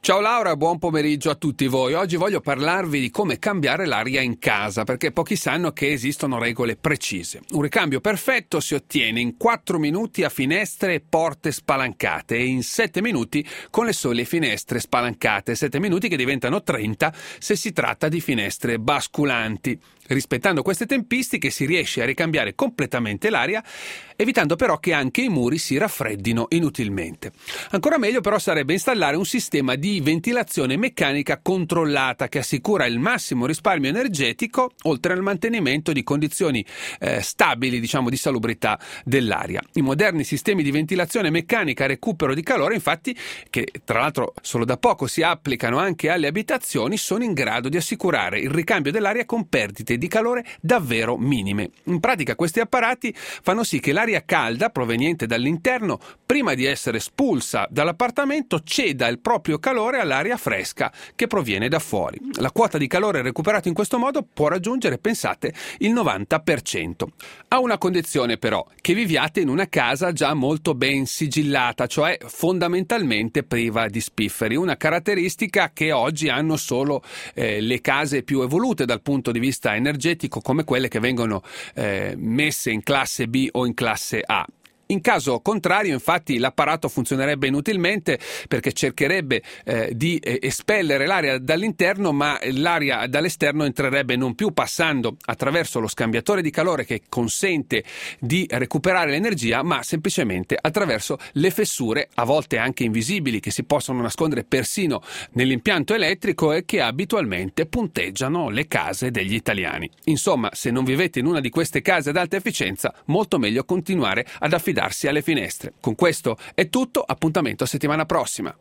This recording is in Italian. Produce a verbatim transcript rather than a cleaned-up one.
Ciao Laura, buon pomeriggio a tutti voi. Oggi voglio parlarvi di come cambiare l'aria in casa, perché pochi sanno che esistono regole precise. Un ricambio perfetto si ottiene in quattro minuti a finestre e porte spalancate e in sette minuti con le sole finestre spalancate, sette minuti che diventano trenta se si tratta di finestre basculanti. Rispettando queste tempistiche si riesce a ricambiare completamente l'aria, evitando però che anche i muri si raffreddino inutilmente. Ancora meglio però sarebbe installare un sistema di ventilazione meccanica controllata che assicura il massimo risparmio energetico, oltre al mantenimento di condizioni eh, stabili, diciamo, di salubrità dell'aria. I moderni sistemi di ventilazione meccanica a recupero di calore, infatti, che tra l'altro solo da poco si applicano anche alle abitazioni, sono in grado di assicurare il ricambio dell'aria con perdite di calore davvero minime. In pratica questi apparati fanno sì che l'aria calda proveniente dall'interno, prima di essere espulsa dall'appartamento, ceda il proprio calore all'aria fresca che proviene da fuori. La quota di calore recuperato in questo modo può raggiungere, pensate, il novanta per cento. A una condizione però, che viviate in una casa già molto ben sigillata, cioè fondamentalmente priva di spifferi, una caratteristica che oggi hanno solo eh, le case più evolute dal punto di vista energetico, come quelle che vengono eh, messe in classe B o in classe A. In caso contrario, infatti, l'apparato funzionerebbe inutilmente perché cercherebbe eh, di eh, espellere l'aria dall'interno, ma l'aria dall'esterno entrerebbe non più passando attraverso lo scambiatore di calore che consente di recuperare l'energia, ma semplicemente attraverso le fessure, a volte anche invisibili, che si possono nascondere persino nell'impianto elettrico e che abitualmente punteggiano le case degli italiani. Insomma, se non vivete in una di queste case ad alta efficienza, molto meglio continuare ad affidarsi alle finestre. Con questo è tutto, appuntamento a settimana prossima.